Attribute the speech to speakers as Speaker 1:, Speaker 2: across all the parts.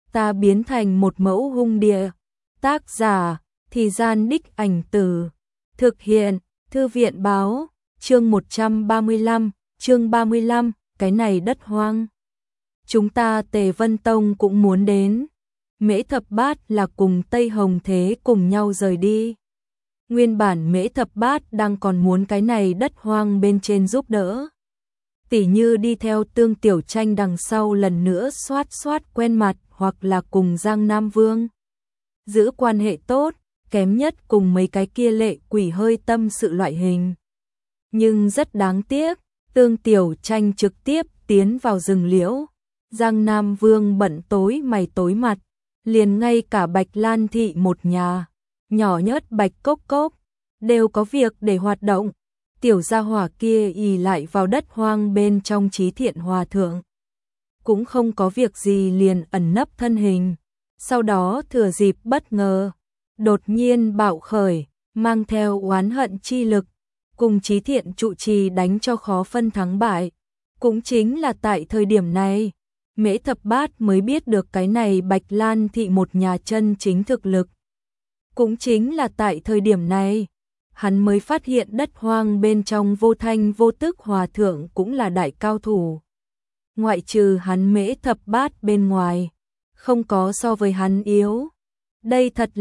Speaker 1: ta biến thành một mẫu hung địa. Tác giả, Thì Gian Đích Ảnh Từ. Thực hiện, Thư viện Báo. Chương 135, chương 35, cái này đất hoang. Chúng ta Tề Vân Tông cũng muốn đến. Mễ Thập Bát là cùng Tây Hồng Thế cùng nhau rời đi. Nguyên bản Mễ Thập Bát đang còn muốn cái này đất hoang bên trên giúp đỡ. Tỉ như đi theo Tương Tiểu Tranh đằng sau lần nữa xoát quen mặt, hoặc là cùng Giang Nam Vương giữ quan hệ tốt, kém nhất cùng mấy cái kia lệ quỷ hơi tâm sự loại hình. Nhưng rất đáng tiếc, Tương Tiểu Tranh trực tiếp tiến vào rừng liễu. Giang Nam Vương bận tối mày tối mặt, liền ngay cả Bạch Lan thị một nhà, nhỏ nhất Bạch Cốc Cốc, đều có việc để hoạt động. Tiểu gia hỏa kia ì lại vào đất hoang bên trong Trí Thiện Hòa Thượng. Cũng không có việc gì liền ẩn nấp thân hình. Sau đó thừa dịp bất ngờ, đột nhiên bạo khởi, mang theo oán hận chi lực, cùng Trí Thiện trụ trì đánh cho khó phân thắng bại. Cũng chính là tại thời điểm này, Mễ Thập Bát mới biết được cái này Bạch Lan thị một nhà chân chính thực lực. Cũng chính là tại thời điểm này, hắn mới phát hiện đất hoang bên trong Vô Thanh Vô Tức Hòa Thượng cũng là đại cao thủ. Ngoại trừ hắn Mễ Thập Bát bên ngoài, không có so với hắn yếu. Đây thật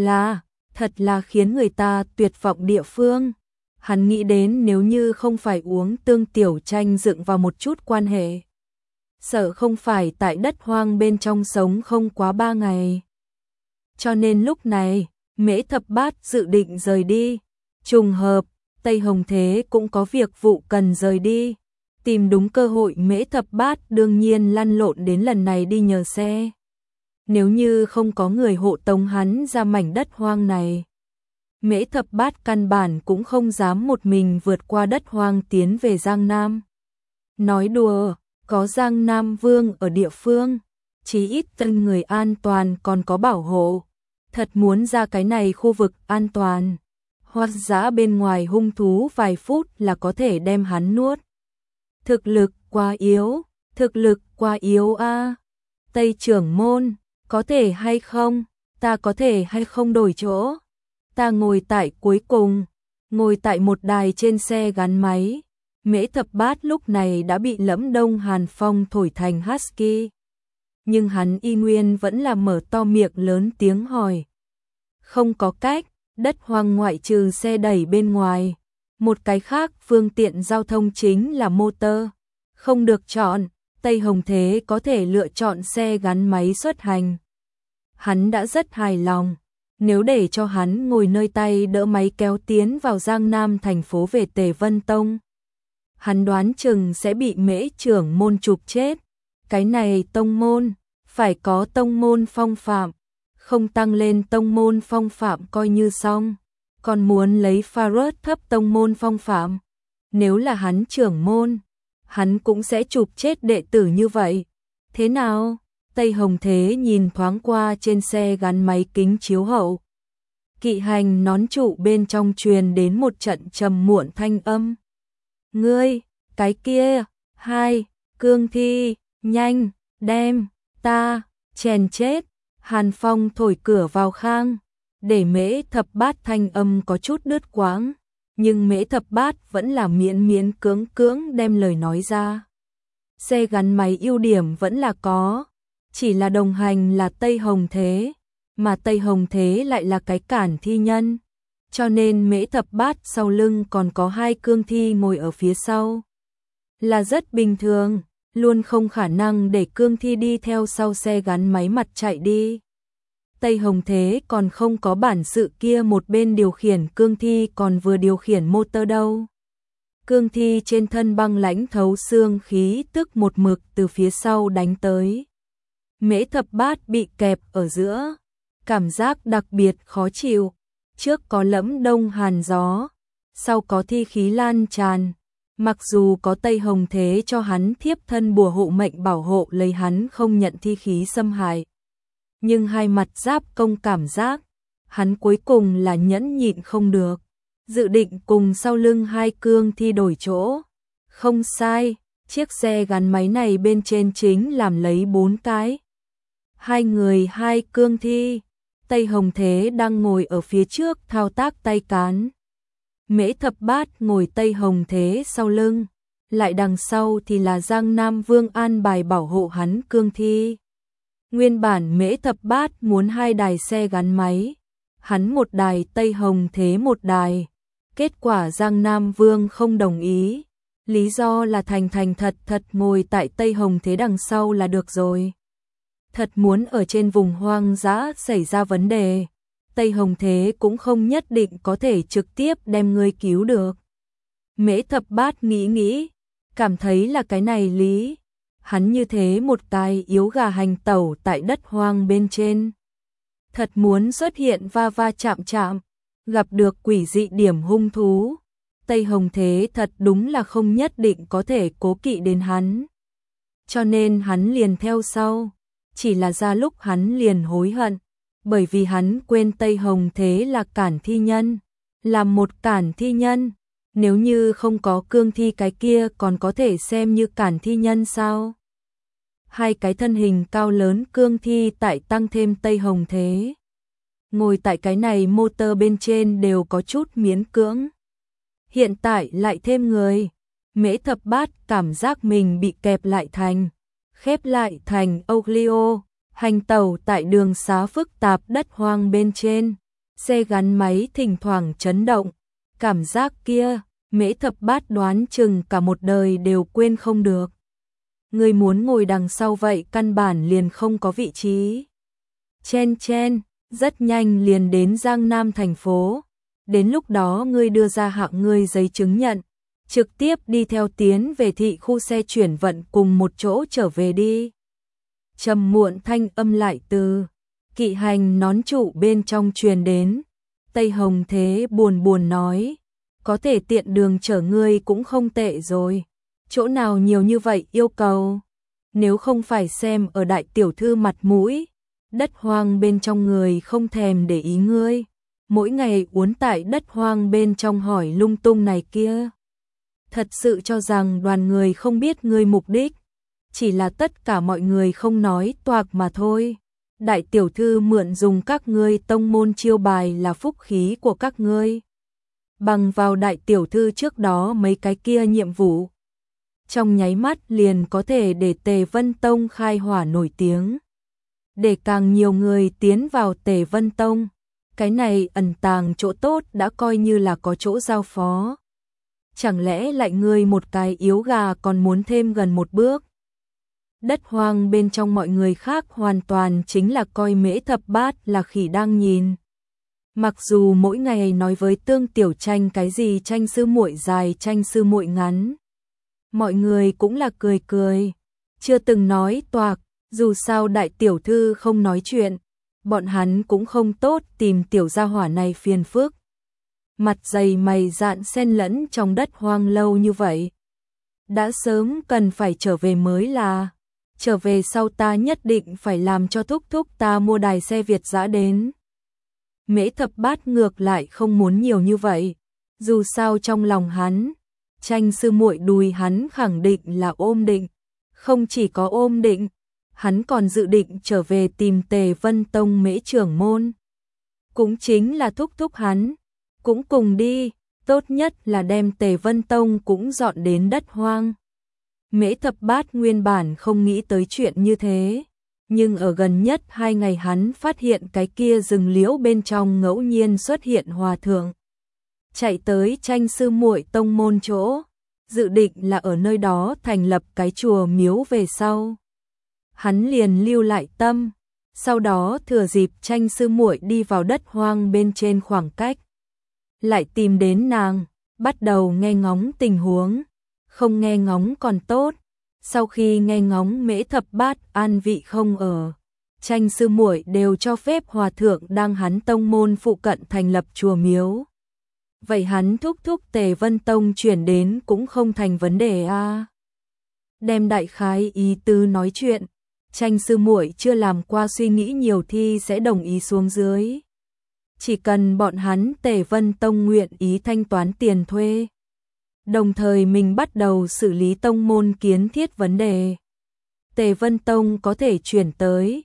Speaker 1: là khiến người ta tuyệt vọng địa phương. Hắn nghĩ đến nếu như không phải uống Tương Tiểu Tranh dựng vào một chút quan hệ, sợ không phải tại đất hoang bên trong sống không quá 3 ngày. Cho nên lúc này, Mễ Thập Bát dự định rời đi. Trùng hợp, Tây Hồng Thế cũng có việc vụ cần rời đi. Tìm đúng cơ hội Mễ Thập Bát đương nhiên lăn lộn đến lần này đi nhờ xe. Nếu như không có người hộ tống hắn ra mảnh đất hoang này, Mễ Thập Bát căn bản cũng không dám một mình vượt qua đất hoang tiến về Giang Nam. Nói đùa, có Giang Nam Vương ở địa phương, chí ít tân người an toàn còn có bảo hộ. Thật muốn ra cái này khu vực an toàn, hoang dã bên ngoài hung thú vài phút là có thể đem hắn nuốt. Thực lực quá yếu a. Tây trưởng môn, có thể hay không, ta có thể hay không đổi chỗ. Ta ngồi tại cuối cùng, ngồi tại một đài trên xe gắn máy. Mễ Thập Bát lúc này đã bị Lẫm Đông Hàn Phong thổi thành husky. Nhưng hắn y nguyên vẫn là mở to miệng lớn tiếng hỏi. Không có cách, đất hoang ngoại trừ xe đẩy bên ngoài, một cái khác phương tiện giao thông chính là motor. Không được chọn, Tây Hồng Thế có thể lựa chọn xe gắn máy xuất hành. Hắn đã rất hài lòng, nếu để cho hắn ngồi nơi tay đỡ máy kéo tiến vào Giang Nam thành phố về Tề Vân Tông, hắn đoán chừng sẽ bị Mễ trưởng môn chụp chết. Cái này tông môn, phải có tông môn phong phạm, không tăng lên tông môn phong phạm coi như xong, còn muốn lấy pha rớt thấp tông môn phong phạm. Nếu là hắn trưởng môn, hắn cũng sẽ chụp chết đệ tử như vậy. Thế nào? Tây Hồng Thế nhìn thoáng qua trên xe gắn máy kính chiếu hậu. Kỵ hành nón trụ bên trong truyền đến một trận trầm muộn thanh âm. Ngươi, cái kia, hai, cương thi, nhanh, đem, ta, chèn chết. Hàn Phong thổi cửa vào khang, để Mễ Thập Bát thanh âm có chút đứt quãng, nhưng Mễ Thập Bát vẫn là miễn cưỡng đem lời nói ra. Xe gắn máy ưu điểm vẫn là có, chỉ là đồng hành là Tây Hồng Thế, mà Tây Hồng Thế lại là cái cản thi nhân, cho nên Mễ Thập Bát sau lưng còn có 2 cương thi ngồi ở phía sau. Là rất bình thường, luôn không khả năng để cương thi đi theo sau xe gắn máy mặt chạy đi. Tây Hồng Thế còn không có bản sự kia một bên điều khiển cương thi còn vừa điều khiển motor đâu. Cương thi trên thân băng lãnh thấu xương khí tức một mực từ phía sau đánh tới. Mễ Thập Bát bị kẹp ở giữa, cảm giác đặc biệt khó chịu. Trước có Lẫm Đông Hàn gió, sau có thi khí lan tràn. Mặc dù có Tây Hồng Thế cho hắn thiếp thân bùa hộ mệnh bảo hộ lấy hắn không nhận thi khí xâm hại, nhưng hai mặt giáp công cảm giác, hắn cuối cùng là nhẫn nhịn không được, dự định cùng sau lưng 2 cương thi đổi chỗ. Không sai, chiếc xe gắn máy này bên trên chính làm lấy 4 cái Hai người hai cương thi, Tây Hồng Thế đang ngồi ở phía trước thao tác tay cán. Mễ Thập Bát ngồi Tây Hồng Thế sau lưng, lại đằng sau thì là Giang Nam Vương an bài bảo hộ hắn cương thi. Nguyên bản Mễ Thập Bát muốn hai đài xe gắn máy, hắn một đài Tây Hồng Thế một đài. Kết quả Giang Nam Vương không đồng ý, lý do là thành thật ngồi tại Tây Hồng Thế đằng sau là được rồi. Thật muốn ở trên vùng hoang dã xảy ra vấn đề, Tây Hồng Thế cũng không nhất định có thể trực tiếp đem ngươi cứu được. Mễ Thập Bát nghĩ, cảm thấy là cái này lý. Hắn như thế một cái yếu gà hành tẩu tại đất hoang bên trên. Thật muốn xuất hiện va chạm, gặp được quỷ dị điểm hung thú. Tây Hồng Thế thật đúng là không nhất định có thể cố kỵ đến hắn. Cho nên hắn liền theo sau. Chỉ là ra lúc hắn liền hối hận, bởi vì hắn quên Tây Hồng Thế là cản thi nhân, là một cản thi nhân, nếu như không có cương thi cái kia còn có thể xem như cản thi nhân sao? Hai cái thân hình cao lớn cương thi tại tăng thêm Tây Hồng Thế. Ngồi tại cái này motor bên trên đều có chút miễn cưỡng. Hiện tại lại thêm người, Mễ Thập Bát cảm giác mình bị kẹp lại khép lại thành Oglio, hành tẩu tại đường xá phức tạp đất hoang bên trên, xe gắn máy thỉnh thoảng chấn động, cảm giác kia, Mễ Thập Bát đoán chừng cả một đời đều quên không được. Người muốn ngồi đằng sau vậy căn bản liền không có vị trí. Chen, rất nhanh liền đến Giang Nam thành phố, đến lúc đó ngươi đưa ra hạng ngươi giấy chứng nhận, trực tiếp đi theo tiến về thị khu xe chuyển vận cùng một chỗ trở về đi. Trầm muộn thanh âm lại từ kỵ hành nón trụ bên trong truyền đến. Tây Hồng Thế buồn nói, có thể tiện đường chở ngươi cũng không tệ rồi, chỗ nào nhiều như vậy yêu cầu. Nếu không phải xem ở đại tiểu thư mặt mũi, đất hoang bên trong người không thèm để ý ngươi, mỗi ngày uốn tại đất hoang bên trong hỏi lung tung này kia. Thật sự cho rằng đoàn người không biết ngươi mục đích, chỉ là tất cả mọi người không nói toạc mà thôi. Đại tiểu thư mượn dùng các ngươi tông môn chiêu bài là phúc khí của các ngươi. Bằng vào đại tiểu thư trước đó mấy cái kia nhiệm vụ, trong nháy mắt liền có thể để Tề Vân Tông khai hỏa nổi tiếng. Để càng nhiều người tiến vào Tề Vân Tông, cái này ẩn tàng chỗ tốt đã coi như là có chỗ giao phó. Chẳng lẽ lại ngươi một cái yếu gà còn muốn thêm gần một bước? Đất hoang bên trong mọi người khác hoàn toàn chính là coi Mễ Thập Bát là khỉ đang nhìn. Mặc dù mỗi ngày nói với Tương Tiểu Tranh cái gì tranh sư muội dài tranh sư muội ngắn, mọi người cũng là cười, chưa từng nói toạc, dù sao đại tiểu thư không nói chuyện, bọn hắn cũng không tốt tìm tiểu gia hỏa này phiền phức. Mặt dày mày dạn xen lẫn trong đất hoang lâu như vậy, đã sớm cần phải trở về mới là. Trở về sau ta nhất định phải làm cho thúc ta mua đài xe Việt dã đến. Mễ Thập Bát ngược lại không muốn nhiều như vậy, dù sao trong lòng hắn, tranh sư muội đùi hắn khẳng định là ôm định, không chỉ có ôm định, hắn còn dự định trở về tìm Tề Vân Tông Mễ trưởng môn. Cũng chính là thúc hắn, cũng cùng đi, tốt nhất là đem Tề Vân Tông cũng dọn đến đất hoang. Mễ Thập Bát nguyên bản không nghĩ tới chuyện như thế, nhưng ở gần nhất 2 ngày hắn phát hiện cái kia rừng liễu bên trong ngẫu nhiên xuất hiện hòa thượng. Chạy tới tranh sư muội tông môn chỗ, dự định là ở nơi đó thành lập cái chùa miếu về sau. Hắn liền lưu lại tâm, sau đó thừa dịp tranh sư muội đi vào đất hoang bên trên khoảng cách, lại tìm đến nàng, bắt đầu nghe ngóng tình huống. Không nghe ngóng còn tốt, sau khi nghe ngóng Mễ Thập Bát an vị không ở, tranh sư muội đều cho phép hòa thượng đang hắn tông môn phụ cận thành lập chùa miếu. Vậy hắn thúc Tề Vân Tông chuyển đến cũng không thành vấn đề a. Đem đại khái ý tứ nói chuyện, tranh sư muội chưa làm qua suy nghĩ nhiều thì sẽ đồng ý xuống dưới. Chỉ cần bọn hắn Tề Vân Tông nguyện ý thanh toán tiền thuê, đồng thời mình bắt đầu xử lý tông môn kiến thiết vấn đề, Tề Vân Tông có thể chuyển tới,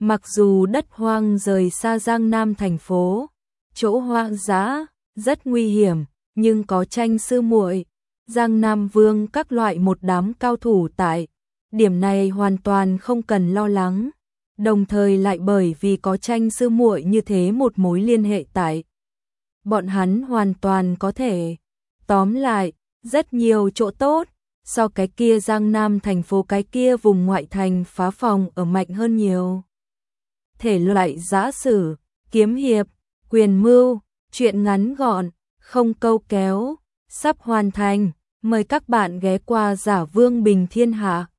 Speaker 1: Mặc dù đất hoang rời xa Giang Nam thành phố, chỗ hoang dã, rất nguy hiểm, nhưng có tranh sư muội, Giang Nam Vương các loại một đám cao thủ tại, điểm này hoàn toàn không cần lo lắng. Đồng thời lại bởi vì có tranh sư muội như thế một mối liên hệ tại, bọn hắn hoàn toàn có thể, tóm lại, rất nhiều chỗ tốt, so cái kia Giang Nam thành phố cái kia vùng ngoại thành phá phòng ở mạnh hơn nhiều. Thể loại giã sử, kiếm hiệp, quyền mưu, truyện ngắn gọn, không câu kéo, sắp hoàn thành, mời các bạn ghé qua Giả Vương Bình Thiên Hạ.